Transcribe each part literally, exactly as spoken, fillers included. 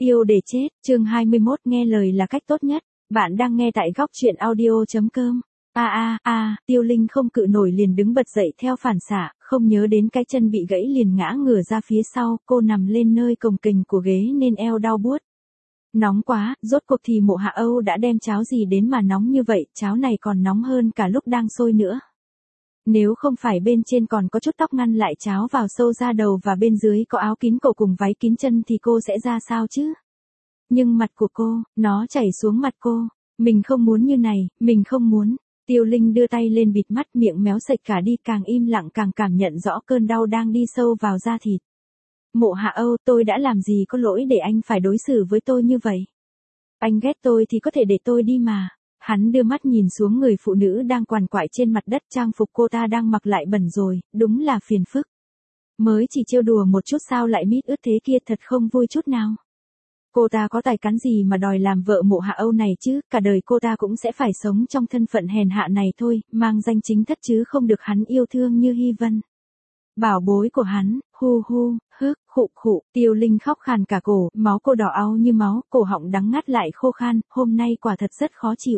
Yêu để chết, chương hai mươi mốt nghe lời là cách tốt nhất. Bạn đang nghe tại góc truyện audio.com. A a a, Tiêu Linh không cự nổi liền đứng bật dậy theo phản xạ, không nhớ đến cái chân bị gãy liền ngã ngửa ra phía sau, cô nằm lên nơi cồng kềnh của ghế nên eo đau buốt. Nóng quá, rốt cuộc thì Mộ Hạ Âu đã đem cháo gì đến mà nóng như vậy, cháo này còn nóng hơn cả lúc đang sôi nữa. Nếu không phải bên trên còn có chút tóc ngăn lại cháo vào sâu ra đầu và bên dưới có áo kín cổ cùng váy kín chân thì cô sẽ ra sao chứ? Nhưng mặt của cô, nó chảy xuống mặt cô. Mình không muốn như này, mình không muốn. Tiêu Linh đưa tay lên bịt mắt, miệng méo sạch cả đi, càng im lặng càng cảm nhận rõ cơn đau đang đi sâu vào da thịt. Mộ Hạ Âu, tôi đã làm gì có lỗi để anh phải đối xử với tôi như vậy? Anh ghét tôi thì có thể để tôi đi mà. Hắn đưa mắt nhìn xuống người phụ nữ đang quằn quại trên mặt đất, trang phục cô ta đang mặc lại bẩn rồi, đúng là phiền phức. Mới chỉ trêu đùa một chút sao lại mít ướt thế kia, thật không vui chút nào. Cô ta có tài cán gì mà đòi làm vợ Mộ Hạ Âu này chứ, cả đời cô ta cũng sẽ phải sống trong thân phận hèn hạ này thôi, mang danh chính thất chứ không được hắn yêu thương như Hy Vân. Bảo bối của hắn, hu hu, hức, khụ khụ, Tiêu Linh khóc khàn cả cổ, máu cô đỏ au như máu, cổ họng đắng ngắt lại khô khan, hôm nay quả thật rất khó chịu.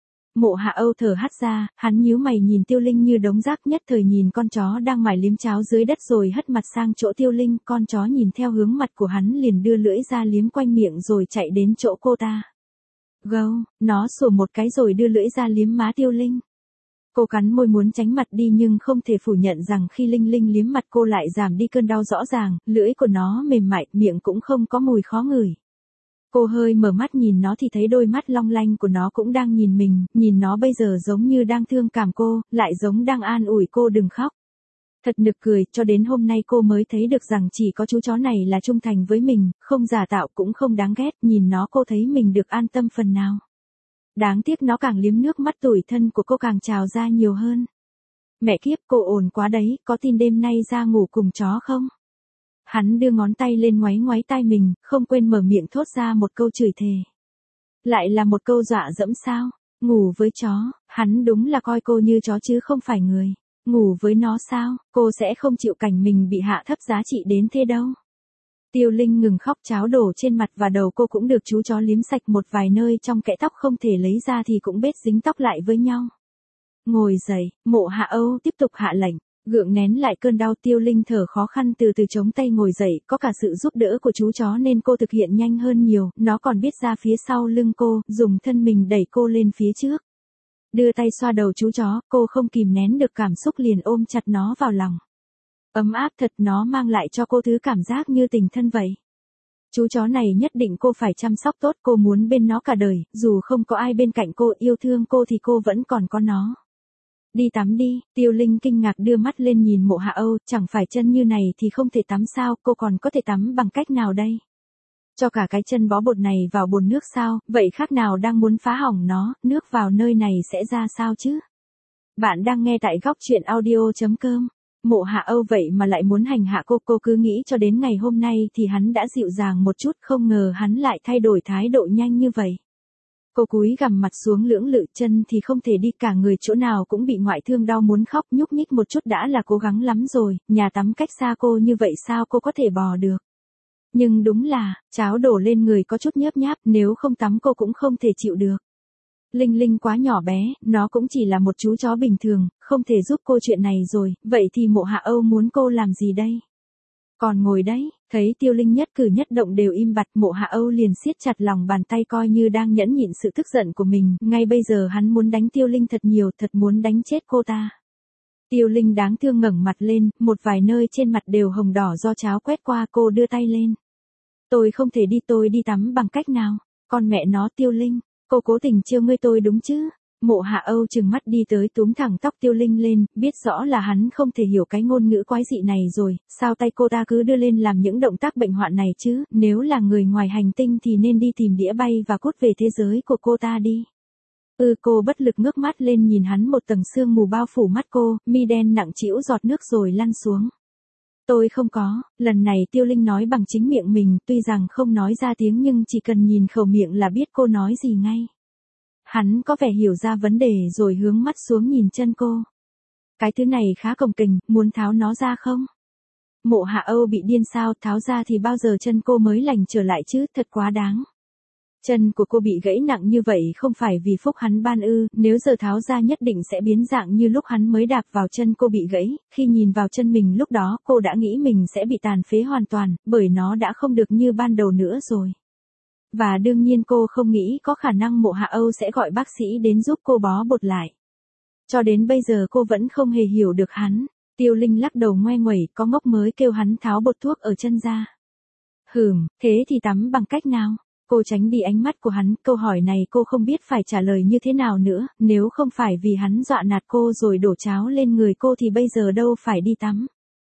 Mộ Hạ Âu thở hắt ra, hắn nhíu mày nhìn Tiêu Linh như đống rác, nhất thời nhìn con chó đang mải liếm cháo dưới đất rồi hất mặt sang chỗ Tiêu Linh, con chó nhìn theo hướng mặt của hắn liền đưa lưỡi ra liếm quanh miệng rồi chạy đến chỗ cô ta. Gâu, nó sủa một cái rồi đưa lưỡi ra liếm má Tiêu Linh. Cô cắn môi muốn tránh mặt đi nhưng không thể phủ nhận rằng khi Linh Linh liếm mặt cô lại giảm đi cơn đau rõ ràng, lưỡi của nó mềm mại, miệng cũng không có mùi khó ngửi. Cô hơi mở mắt nhìn nó thì thấy đôi mắt long lanh của nó cũng đang nhìn mình, nhìn nó bây giờ giống như đang thương cảm cô, lại giống đang an ủi cô đừng khóc. Thật nực cười, cho đến hôm nay cô mới thấy được rằng chỉ có chú chó này là trung thành với mình, không giả tạo cũng không đáng ghét, nhìn nó cô thấy mình được an tâm phần nào. Đáng tiếc nó càng liếm nước mắt tủi thân của cô càng trào ra nhiều hơn. Mẹ kiếp, cô ổn quá đấy, có tin đêm nay ra ngủ cùng chó không? Hắn đưa ngón tay lên ngoáy ngoáy tai mình, không quên mở miệng thốt ra một câu chửi thề. Lại là một câu dọa dẫm sao? Ngủ với chó, hắn đúng là coi cô như chó chứ không phải người. Ngủ với nó sao, cô sẽ không chịu cảnh mình bị hạ thấp giá trị đến thế đâu. Tiêu Linh ngừng khóc, cháo đổ trên mặt và đầu cô cũng được chú chó liếm sạch, một vài nơi trong kẽ tóc không thể lấy ra thì cũng bết dính tóc lại với nhau. Ngồi dậy, Mộ Hạ Âu tiếp tục hạ lệnh. Gượng nén lại cơn đau, Tiêu Linh thở khó khăn từ từ chống tay ngồi dậy, có cả sự giúp đỡ của chú chó nên cô thực hiện nhanh hơn nhiều, nó còn biết ra phía sau lưng cô, dùng thân mình đẩy cô lên phía trước. Đưa tay xoa đầu chú chó, cô không kìm nén được cảm xúc liền ôm chặt nó vào lòng. Ấm áp thật, nó mang lại cho cô thứ cảm giác như tình thân vậy. Chú chó này nhất định cô phải chăm sóc tốt, cô muốn bên nó cả đời, dù không có ai bên cạnh cô yêu thương cô thì cô vẫn còn có nó. Đi tắm đi, Tiêu Linh kinh ngạc đưa mắt lên nhìn Mộ Hạ Âu, chẳng phải chân như này thì không thể tắm sao, cô còn có thể tắm bằng cách nào đây? Cho cả cái chân bó bột này vào bồn nước sao, vậy khác nào đang muốn phá hỏng nó, nước vào nơi này sẽ ra sao chứ? Bạn đang nghe tại góc truyện audio.com. Mộ Hạ Âu vậy mà lại muốn hành hạ cô, cô cứ nghĩ cho đến ngày hôm nay thì hắn đã dịu dàng một chút, không ngờ hắn lại thay đổi thái độ nhanh như vậy. Cô cúi gằm mặt xuống lưỡng lự, chân thì không thể đi, cả người chỗ nào cũng bị ngoại thương đau muốn khóc, nhúc nhích một chút đã là cố gắng lắm rồi, nhà tắm cách xa cô như vậy sao cô có thể bò được. Nhưng đúng là, cháo đổ lên người có chút nhớp nháp, nếu không tắm cô cũng không thể chịu được. Linh Linh quá nhỏ bé, nó cũng chỉ là một chú chó bình thường, không thể giúp cô chuyện này rồi, vậy thì Mộ Hạ Âu muốn cô làm gì đây? Còn ngồi đấy, thấy Tiêu Linh nhất cử nhất động đều im bặt, Mộ Hạ Âu liền siết chặt lòng bàn tay coi như đang nhẫn nhịn sự tức giận của mình, ngay bây giờ hắn muốn đánh Tiêu Linh thật nhiều, thật muốn đánh chết cô ta. Tiêu Linh đáng thương ngẩng mặt lên, một vài nơi trên mặt đều hồng đỏ do cháo quét qua, cô đưa tay lên. Tôi không thể đi, tôi đi tắm bằng cách nào? Con mẹ nó Tiêu Linh, cô cố tình trêu ngươi tôi đúng chứ? Mộ Hạ Âu trừng mắt đi tới túm thẳng tóc Tiêu Linh lên, biết rõ là hắn không thể hiểu cái ngôn ngữ quái dị này rồi, sao tay cô ta cứ đưa lên làm những động tác bệnh hoạn này chứ, nếu là người ngoài hành tinh thì nên đi tìm đĩa bay và cút về thế giới của cô ta đi. Ừ, cô bất lực ngước mắt lên nhìn hắn, một tầng sương mù bao phủ mắt cô, mi đen nặng trĩu giọt nước rồi lăn xuống. Tôi không có, lần này Tiêu Linh nói bằng chính miệng mình, tuy rằng không nói ra tiếng nhưng chỉ cần nhìn khẩu miệng là biết cô nói gì ngay. Hắn có vẻ hiểu ra vấn đề rồi hướng mắt xuống nhìn chân cô. Cái thứ này khá cồng kềnh, muốn tháo nó ra không? Mộ Hạ Âu bị điên sao, tháo ra thì bao giờ chân cô mới lành trở lại chứ, thật quá đáng. Chân của cô bị gãy nặng như vậy không phải vì phúc hắn ban ư, nếu giờ tháo ra nhất định sẽ biến dạng như lúc hắn mới đạp vào chân cô bị gãy, khi nhìn vào chân mình lúc đó cô đã nghĩ mình sẽ bị tàn phế hoàn toàn, bởi nó đã không được như ban đầu nữa rồi. Và đương nhiên cô không nghĩ có khả năng Mộ Hạ Âu sẽ gọi bác sĩ đến giúp cô bó bột lại. Cho đến bây giờ cô vẫn không hề hiểu được hắn. Tiêu Linh lắc đầu ngoe nguẩy, có ngốc mới kêu hắn tháo bột thuốc ở chân ra. Hừm, thế thì tắm bằng cách nào? Cô tránh đi ánh mắt của hắn, câu hỏi này cô không biết phải trả lời như thế nào nữa, nếu không phải vì hắn dọa nạt cô rồi đổ cháo lên người cô thì bây giờ đâu phải đi tắm.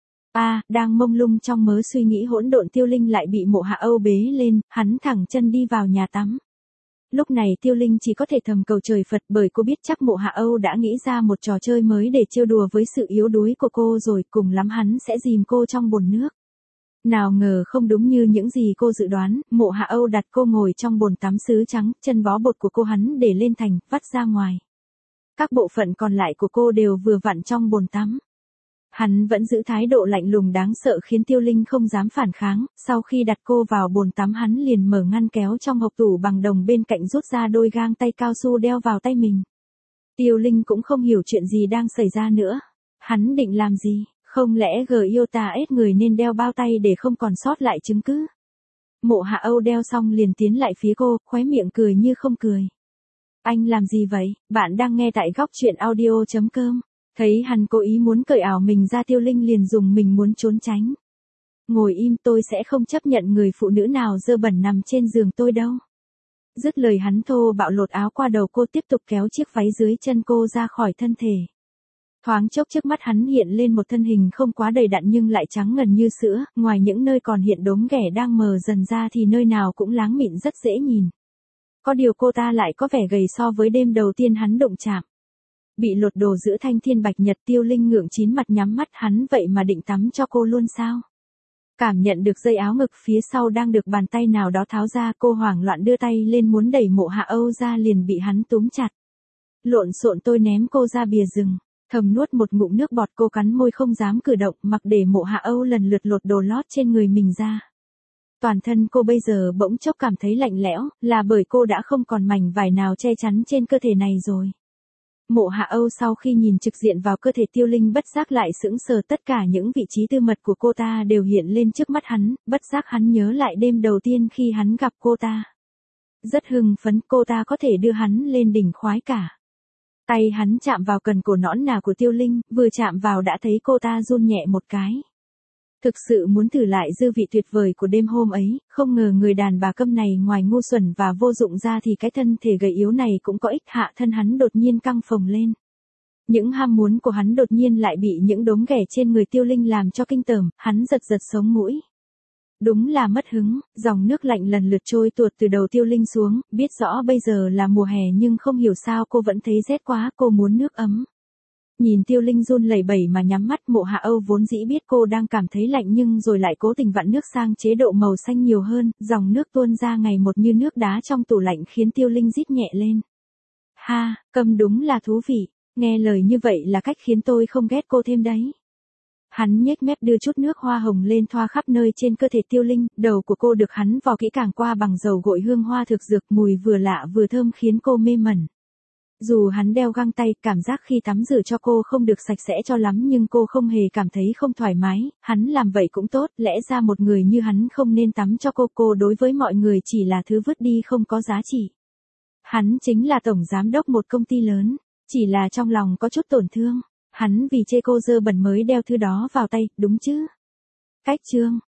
À, đang mông lung trong mớ suy nghĩ hỗn độn Tiêu Linh lại bị Mộ Hạ Âu bế lên, hắn thẳng chân đi vào nhà tắm. Lúc này Tiêu Linh chỉ có thể thầm cầu trời Phật bởi cô biết chắc Mộ Hạ Âu đã nghĩ ra một trò chơi mới để trêu đùa với sự yếu đuối của cô rồi, cùng lắm hắn sẽ dìm cô trong bồn nước. Nào ngờ không đúng như những gì cô dự đoán, Mộ Hạ Âu đặt cô ngồi trong bồn tắm sứ trắng, chân bó bột của cô hắn để lên thành, vắt ra ngoài. Các bộ phận còn lại của cô đều vừa vặn trong bồn tắm. Hắn vẫn giữ thái độ lạnh lùng đáng sợ khiến Tiêu Linh không dám phản kháng, sau khi đặt cô vào bồn tắm hắn liền mở ngăn kéo trong hộc tủ bằng đồng bên cạnh rút ra đôi găng tay cao su đeo vào tay mình. Tiêu Linh cũng không hiểu chuyện gì đang xảy ra nữa. Hắn định làm gì? Không lẽ Giota ép người nên đeo bao tay để không còn sót lại chứng cứ? Mộ Hạ Âu đeo xong liền tiến lại phía cô, khóe miệng cười như không cười. Anh làm gì vậy? Bạn đang nghe tại góc truyện audio chấm com. Thấy hắn cố ý muốn cởi ảo mình ra Tiêu Linh liền dùng mình muốn trốn tránh. Ngồi im, tôi sẽ không chấp nhận người phụ nữ nào dơ bẩn nằm trên giường tôi đâu. Dứt lời hắn thô bạo lột áo qua đầu cô tiếp tục kéo chiếc váy dưới chân cô ra khỏi thân thể. Thoáng chốc trước mắt hắn hiện lên một thân hình không quá đầy đặn nhưng lại trắng ngần như sữa, ngoài những nơi còn hiện đốm ghẻ đang mờ dần ra thì nơi nào cũng láng mịn rất dễ nhìn. Có điều cô ta lại có vẻ gầy so với đêm đầu tiên hắn đụng chạm. Bị lột đồ giữa thanh thiên bạch nhật Tiêu Linh ngượng chín mặt nhắm mắt hắn vậy mà định tắm cho cô luôn sao? Cảm nhận được dây áo ngực phía sau đang được bàn tay nào đó tháo ra cô hoảng loạn đưa tay lên muốn đẩy Mộ Hạ Âu ra liền bị hắn túm chặt. Lộn xộn tôi ném cô ra bìa rừng. Thầm nuốt một ngụm nước bọt cô cắn môi không dám cử động mặc để Mộ Hạ Âu lần lượt lột đồ lót trên người mình ra. Toàn thân cô bây giờ bỗng chốc cảm thấy lạnh lẽo, là bởi cô đã không còn mảnh vải nào che chắn trên cơ thể này rồi. Mộ Hạ Âu sau khi nhìn trực diện vào cơ thể Tiêu Linh bất giác lại sững sờ, tất cả những vị trí tư mật của cô ta đều hiện lên trước mắt hắn, bất giác hắn nhớ lại đêm đầu tiên khi hắn gặp cô ta. Rất hưng phấn cô ta có thể đưa hắn lên đỉnh khoái cả. Tay hắn chạm vào cần cổ nõn nà của Tiêu Linh, vừa chạm vào đã thấy cô ta run nhẹ một cái. Thực sự muốn thử lại dư vị tuyệt vời của đêm hôm ấy, không ngờ người đàn bà câm này ngoài ngu xuẩn và vô dụng ra thì cái thân thể gầy yếu này cũng có ích. Hạ thân hắn đột nhiên căng phồng lên. Những ham muốn của hắn đột nhiên lại bị những đốm ghẻ trên người Tiêu Linh làm cho kinh tởm, hắn giật giật sống mũi. Đúng là mất hứng, dòng nước lạnh lần lượt trôi tuột từ đầu Tiêu Linh xuống, biết rõ bây giờ là mùa hè nhưng không hiểu sao cô vẫn thấy rét quá, cô muốn nước ấm. Nhìn Tiêu Linh run lẩy bẩy mà nhắm mắt, Mộ Hạ Âu vốn dĩ biết cô đang cảm thấy lạnh nhưng rồi lại cố tình vặn nước sang chế độ màu xanh nhiều hơn, dòng nước tuôn ra ngày một như nước đá trong tủ lạnh khiến Tiêu Linh rít nhẹ lên. Ha, cầm đúng là thú vị, nghe lời như vậy là cách khiến tôi không ghét cô thêm đấy. Hắn nhếch mép đưa chút nước hoa hồng lên thoa khắp nơi trên cơ thể Tiêu Linh, đầu của cô được hắn vò kỹ càng qua bằng dầu gội hương hoa thực dược, mùi vừa lạ vừa thơm khiến cô mê mẩn. Dù hắn đeo găng tay, cảm giác khi tắm rửa cho cô không được sạch sẽ cho lắm nhưng cô không hề cảm thấy không thoải mái, hắn làm vậy cũng tốt, lẽ ra một người như hắn không nên tắm cho cô, cô đối với mọi người chỉ là thứ vứt đi không có giá trị. Hắn chính là tổng giám đốc một công ty lớn, chỉ là trong lòng có chút tổn thương, hắn vì chê cô dơ bẩn mới đeo thứ đó vào tay, đúng chứ? Cách chương